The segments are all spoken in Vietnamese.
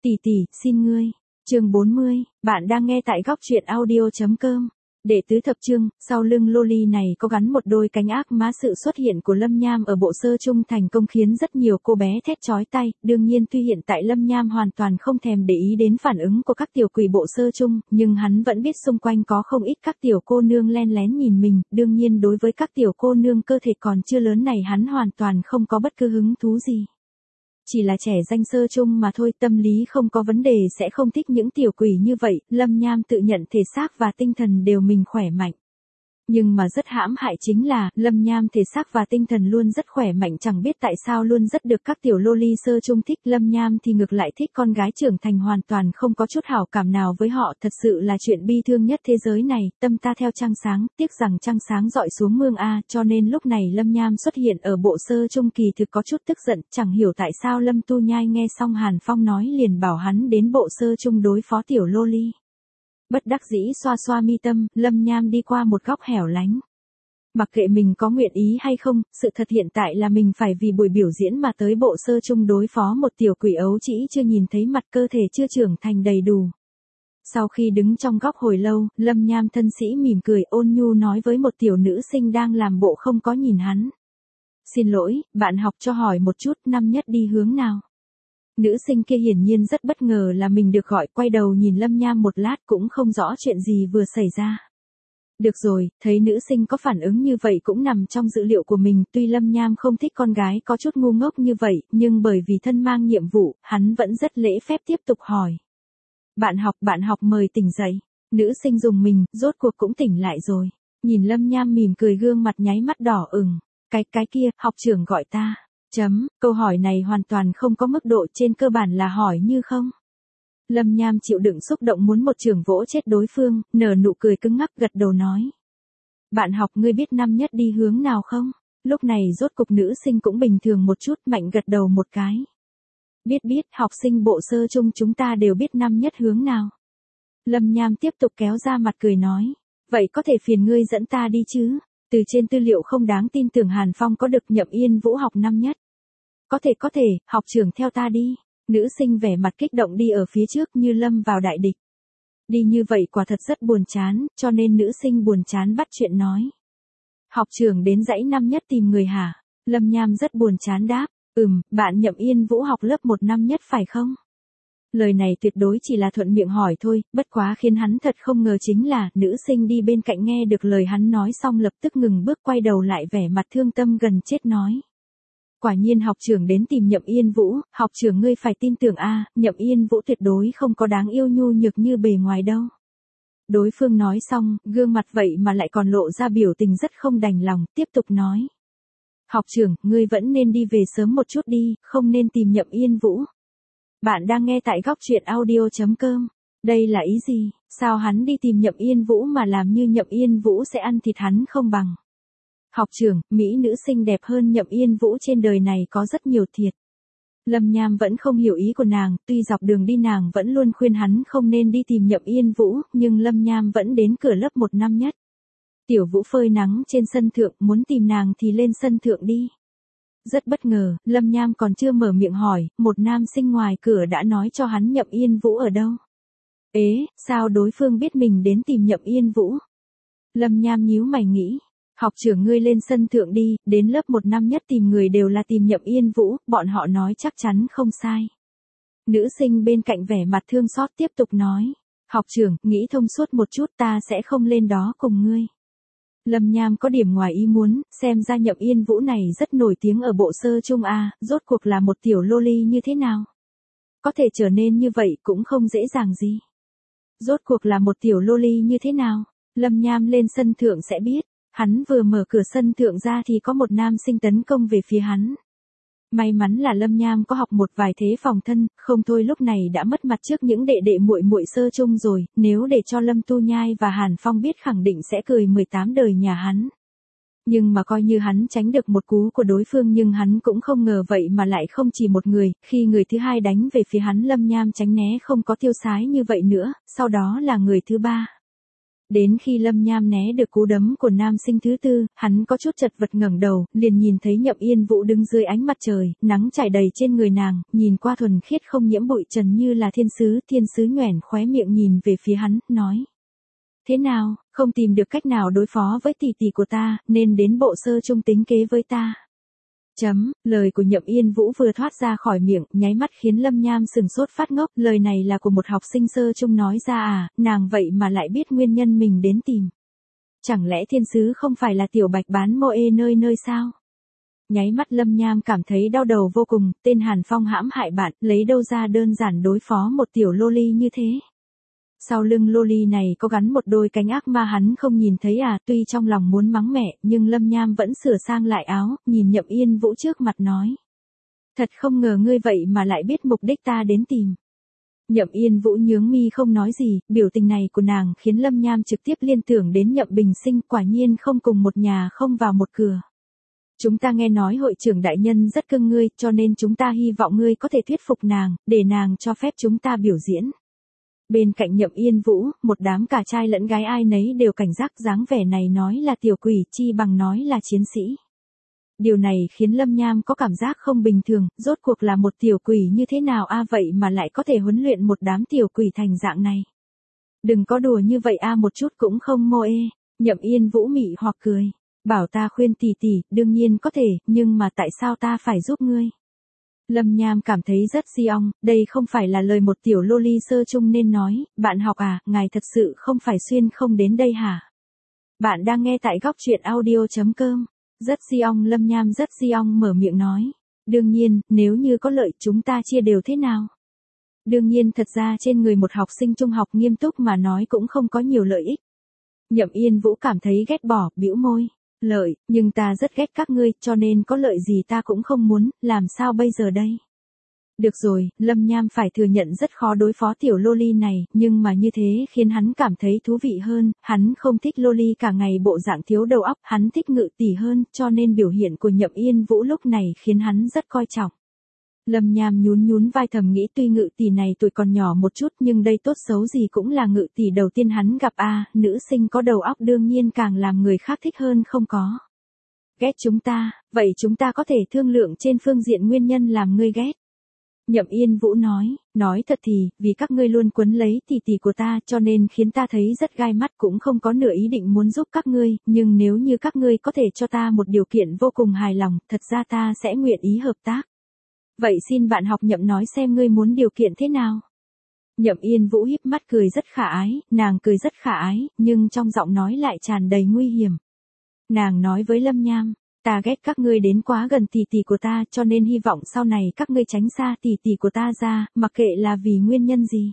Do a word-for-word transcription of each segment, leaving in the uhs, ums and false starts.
Tỷ tỷ, xin ngươi. Chương bốn mươi, bạn đang nghe tại góc truyện audio chấm com. Đệ tứ thập chương, sau lưng loli này có gắn một đôi cánh ác má. Sự xuất hiện của Lâm Nham ở bộ sơ chung thành công khiến rất nhiều cô bé thét chói tai. Đương nhiên tuy hiện tại Lâm Nham hoàn toàn không thèm để ý đến phản ứng của các tiểu quỷ bộ sơ chung, nhưng hắn vẫn biết xung quanh có không ít các tiểu cô nương len lén nhìn mình. Đương nhiên đối với các tiểu cô nương cơ thể còn chưa lớn này hắn hoàn toàn không có bất cứ hứng thú gì. Chỉ là trẻ danh sơ chung mà thôi, tâm lý không có vấn đề sẽ không thích những tiểu quỷ như vậy. Lâm Nham tự nhận thể xác và tinh thần đều mình khỏe mạnh. Nhưng mà rất hãm hại chính là, Lâm Nham thể xác và tinh thần luôn rất khỏe mạnh, chẳng biết tại sao luôn rất được các tiểu loli sơ chung thích. Lâm Nham thì ngược lại thích con gái trưởng thành, hoàn toàn không có chút hảo cảm nào với họ. Thật sự là chuyện bi thương nhất thế giới này. Tâm ta theo trăng sáng, tiếc rằng trăng sáng dọi xuống mương a. Cho nên lúc này Lâm Nham xuất hiện ở bộ sơ chung kỳ thực có chút tức giận. Chẳng hiểu tại sao Lâm Tu Nhai nghe xong Hàn Phong nói liền bảo hắn đến bộ sơ chung đối phó tiểu loli. Bất đắc dĩ xoa xoa mi tâm, Lâm Nham đi qua một góc hẻo lánh. Mặc kệ mình có nguyện ý hay không, sự thật hiện tại là mình phải vì buổi biểu diễn mà tới bộ sơ chung đối phó một tiểu quỷ ấu trĩ chưa nhìn thấy mặt, cơ thể chưa trưởng thành đầy đủ. Sau khi đứng trong góc hồi lâu, Lâm Nham thân sĩ mỉm cười ôn nhu nói với một tiểu nữ sinh đang làm bộ không có nhìn hắn. Xin lỗi, bạn học cho hỏi một chút, năm nhất đi hướng nào? Nữ sinh kia hiển nhiên rất bất ngờ là mình được gọi, quay đầu nhìn Lâm Nham một lát cũng không rõ chuyện gì vừa xảy ra. Được rồi, thấy nữ sinh có phản ứng như vậy cũng nằm trong dữ liệu của mình, tuy Lâm Nham không thích con gái có chút ngu ngốc như vậy, nhưng bởi vì thân mang nhiệm vụ, hắn vẫn rất lễ phép tiếp tục hỏi. Bạn học, bạn học mời tỉnh dậy. Nữ sinh dùng mình, rốt cuộc cũng tỉnh lại rồi. Nhìn Lâm Nham mỉm cười gương mặt nháy mắt đỏ ửng. Cái, cái kia, học trưởng gọi ta. Chấm, câu hỏi này hoàn toàn không có mức độ, trên cơ bản là hỏi như không. Lâm Nham chịu đựng xúc động muốn một chưởng vỗ chết đối phương, nở nụ cười cứng ngắc gật đầu nói. Bạn học, ngươi biết năm nhất đi hướng nào không? Lúc này rốt cục nữ sinh cũng bình thường một chút, mạnh gật đầu một cái. Biết biết, học sinh bộ sơ chung chúng ta đều biết năm nhất hướng nào. Lâm Nham tiếp tục kéo ra mặt cười nói. Vậy có thể phiền ngươi dẫn ta đi chứ? Từ trên tư liệu không đáng tin tưởng Hàn Phong có được Nhậm Yên Vũ học năm nhất. Có thể có thể, học trưởng theo ta đi. Nữ sinh vẻ mặt kích động đi ở phía trước như lâm vào đại địch. Đi như vậy quả thật rất buồn chán, cho nên nữ sinh buồn chán bắt chuyện nói. Học trưởng đến dãy năm nhất tìm người hả? Lâm Nham rất buồn chán đáp. Ừm, bạn Nhậm Yên Vũ học lớp một năm nhất phải không? Lời này tuyệt đối chỉ là thuận miệng hỏi thôi, bất quá khiến hắn thật không ngờ chính là, nữ sinh đi bên cạnh nghe được lời hắn nói xong lập tức ngừng bước quay đầu lại vẻ mặt thương tâm gần chết nói. Quả nhiên học trưởng đến tìm Nhậm Yên Vũ, học trưởng ngươi phải tin tưởng a, Nhậm Yên Vũ tuyệt đối không có đáng yêu nhu nhược như bề ngoài đâu. Đối phương nói xong, gương mặt vậy mà lại còn lộ ra biểu tình rất không đành lòng, tiếp tục nói. Học trưởng, ngươi vẫn nên đi về sớm một chút đi, không nên tìm Nhậm Yên Vũ. Bạn đang nghe tại góc truyện audio chấm com. Đây là ý gì? Sao hắn đi tìm Nhậm Yên Vũ mà làm như Nhậm Yên Vũ sẽ ăn thịt hắn không bằng? Học trưởng, mỹ nữ xinh đẹp hơn Nhậm Yên Vũ trên đời này có rất nhiều thiệt. Lâm Nham vẫn không hiểu ý của nàng, tuy dọc đường đi nàng vẫn luôn khuyên hắn không nên đi tìm Nhậm Yên Vũ, nhưng Lâm Nham vẫn đến cửa lớp một năm nhất. Tiểu Vũ phơi nắng trên sân thượng, muốn tìm nàng thì lên sân thượng đi. Rất bất ngờ, Lâm Nham còn chưa mở miệng hỏi, một nam sinh ngoài cửa đã nói cho hắn Nhậm Yên Vũ ở đâu. Ế, sao đối phương biết mình đến tìm Nhậm Yên Vũ? Lâm Nham nhíu mày nghĩ. Học trưởng ngươi lên sân thượng đi, đến lớp một năm nhất tìm người đều là tìm Nhậm Yên Vũ, bọn họ nói chắc chắn không sai. Nữ sinh bên cạnh vẻ mặt thương xót tiếp tục nói. Học trưởng, nghĩ thông suốt một chút, ta sẽ không lên đó cùng ngươi. Lâm Nham có điểm ngoài ý muốn, xem ra Nhậm Yên Vũ này rất nổi tiếng ở bộ sơ chung a, rốt cuộc là một tiểu loli như thế nào? Có thể trở nên như vậy cũng không dễ dàng gì. Rốt cuộc là một tiểu loli như thế nào? Lâm Nham lên sân thượng sẽ biết. Hắn vừa mở cửa sân thượng ra thì có một nam sinh tấn công về phía hắn. May mắn là Lâm Nham có học một vài thế phòng thân, không thôi lúc này đã mất mặt trước những đệ đệ muội muội sơ chung rồi, nếu để cho Lâm Tu Nhai và Hàn Phong biết khẳng định sẽ cười mười tám đời nhà hắn. Nhưng mà coi như hắn tránh được một cú của đối phương nhưng hắn cũng không ngờ vậy mà lại không chỉ một người, khi người thứ hai đánh về phía hắn Lâm Nham tránh né không có tiêu sái như vậy nữa, sau đó là người thứ ba. Đến khi Lâm Nham né được cú đấm của nam sinh thứ tư, hắn có chút chật vật ngẩng đầu, liền nhìn thấy Nhậm Yên Vũ đứng dưới ánh mặt trời, nắng trải đầy trên người nàng, nhìn qua thuần khiết không nhiễm bụi trần như là thiên sứ, thiên sứ nhoẻn khóe miệng nhìn về phía hắn, nói. Thế nào, không tìm được cách nào đối phó với tỷ tỷ của ta, nên đến bộ sơ chung tính kế với ta. Chấm, lời của Nhậm Yên Vũ vừa thoát ra khỏi miệng, nháy mắt khiến Lâm Nham sừng sốt phát ngốc, lời này là của một học sinh sơ chung nói ra à, nàng vậy mà lại biết nguyên nhân mình đến tìm. Chẳng lẽ thiên sứ không phải là tiểu bạch bán mô ê nơi nơi sao? Nháy mắt Lâm Nham cảm thấy đau đầu vô cùng, tên Hàn Phong hãm hại bạn, lấy đâu ra đơn giản đối phó một tiểu loli như thế. Sau lưng loli này có gắn một đôi cánh ác ma hắn không nhìn thấy à, tuy trong lòng muốn mắng mẹ, nhưng Lâm Nham vẫn sửa sang lại áo, nhìn Nhậm Yên Vũ trước mặt nói. Thật không ngờ ngươi vậy mà lại biết mục đích ta đến tìm. Nhậm Yên Vũ nhướng mi không nói gì, biểu tình này của nàng khiến Lâm Nham trực tiếp liên tưởng đến Nhậm Bình Sinh, quả nhiên không cùng một nhà không vào một cửa. Chúng ta nghe nói hội trưởng đại nhân rất cưng ngươi, cho nên chúng ta hy vọng ngươi có thể thuyết phục nàng, để nàng cho phép chúng ta biểu diễn. Bên cạnh Nhậm Yên Vũ, một đám cả trai lẫn gái ai nấy đều cảnh giác, dáng vẻ này nói là tiểu quỷ chi bằng nói là chiến sĩ. Điều này khiến Lâm Nham có cảm giác không bình thường, rốt cuộc là một tiểu quỷ như thế nào a vậy mà lại có thể huấn luyện một đám tiểu quỷ thành dạng này. Đừng có đùa như vậy a một chút cũng không mô ê, Nhậm Yên Vũ mị hoặc cười, bảo ta khuyên tỷ tỷ, đương nhiên có thể, nhưng mà tại sao ta phải giúp ngươi? Lâm Nham cảm thấy rất si ong, đây không phải là lời một tiểu loli sơ chung nên nói, bạn học à, ngài thật sự không phải xuyên không đến đây hả? Bạn đang nghe tại góc truyện audio chấm com. Rất si ong Lâm Nham rất si ong mở miệng nói. Đương nhiên, nếu như có lợi chúng ta chia đều thế nào? Đương nhiên thật ra trên người một học sinh trung học nghiêm túc mà nói cũng không có nhiều lợi ích. Nhậm Yên Vũ cảm thấy ghét bỏ, bĩu môi. Lợi, nhưng ta rất ghét các ngươi, cho nên có lợi gì ta cũng không muốn, làm sao bây giờ đây? Được rồi, Lâm Nham phải thừa nhận rất khó đối phó tiểu loli này, nhưng mà như thế khiến hắn cảm thấy thú vị hơn, hắn không thích loli cả ngày bộ dạng thiếu đầu óc, hắn thích ngự tỷ hơn, cho nên biểu hiện của Nhậm Yên Vũ lúc này khiến hắn rất coi trọng. Lâm Nham nhún nhún vai thầm nghĩ tuy ngự tỷ này tuổi còn nhỏ một chút nhưng đây tốt xấu gì cũng là ngự tỷ đầu tiên hắn gặp a, à, nữ sinh có đầu óc đương nhiên càng làm người khác thích hơn không có. Ghét chúng ta, vậy chúng ta có thể thương lượng trên phương diện nguyên nhân làm ngươi ghét. Nhậm Yên Vũ nói, nói thật thì, vì các ngươi luôn quấn lấy tỷ tỷ của ta cho nên khiến ta thấy rất gai mắt cũng không có nửa ý định muốn giúp các ngươi, nhưng nếu như các ngươi có thể cho ta một điều kiện vô cùng hài lòng, thật ra ta sẽ nguyện ý hợp tác. Vậy xin bạn học Nhậm nói xem ngươi muốn điều kiện thế nào? Nhậm Yên Vũ híp mắt cười rất khả ái, nàng cười rất khả ái, nhưng trong giọng nói lại tràn đầy nguy hiểm. Nàng nói với Lâm Nham, ta ghét các ngươi đến quá gần tỷ tỷ của ta cho nên hy vọng sau này các ngươi tránh xa tỷ tỷ của ta ra, mặc kệ là vì nguyên nhân gì.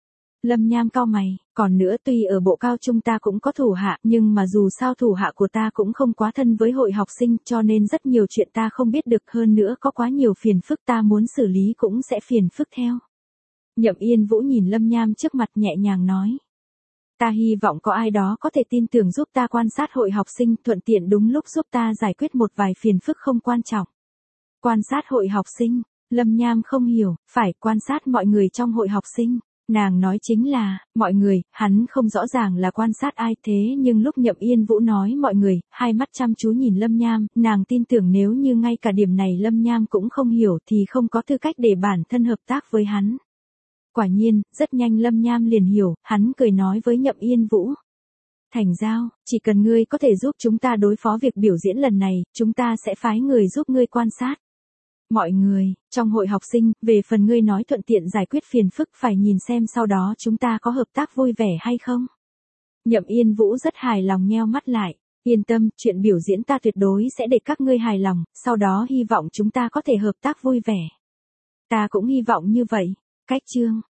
Lâm Nham cau mày, còn nữa tuy ở bộ cao trung ta cũng có thủ hạ, nhưng mà dù sao thủ hạ của ta cũng không quá thân với hội học sinh cho nên rất nhiều chuyện ta không biết được, hơn nữa có quá nhiều phiền phức ta muốn xử lý cũng sẽ phiền phức theo. Nhậm Yên Vũ nhìn Lâm Nham trước mặt nhẹ nhàng nói. Ta hy vọng có ai đó có thể tin tưởng giúp ta quan sát hội học sinh, thuận tiện đúng lúc giúp ta giải quyết một vài phiền phức không quan trọng. Quan sát hội học sinh, Lâm Nham không hiểu, phải quan sát mọi người trong hội học sinh. Nàng nói chính là, mọi người, hắn không rõ ràng là quan sát ai thế nhưng lúc Nhậm Yên Vũ nói mọi người, hai mắt chăm chú nhìn Lâm Nham, nàng tin tưởng nếu như ngay cả điểm này Lâm Nham cũng không hiểu thì không có tư cách để bản thân hợp tác với hắn. Quả nhiên, rất nhanh Lâm Nham liền hiểu, hắn cười nói với Nhậm Yên Vũ. Thành giao, chỉ cần ngươi có thể giúp chúng ta đối phó việc biểu diễn lần này, chúng ta sẽ phái người giúp ngươi quan sát. Mọi người, trong hội học sinh, về phần ngươi nói thuận tiện giải quyết phiền phức phải nhìn xem sau đó chúng ta có hợp tác vui vẻ hay không. Nhậm Yên Vũ rất hài lòng nheo mắt lại, yên tâm, chuyện biểu diễn ta tuyệt đối sẽ để các ngươi hài lòng, sau đó hy vọng chúng ta có thể hợp tác vui vẻ. Ta cũng hy vọng như vậy. Cách chương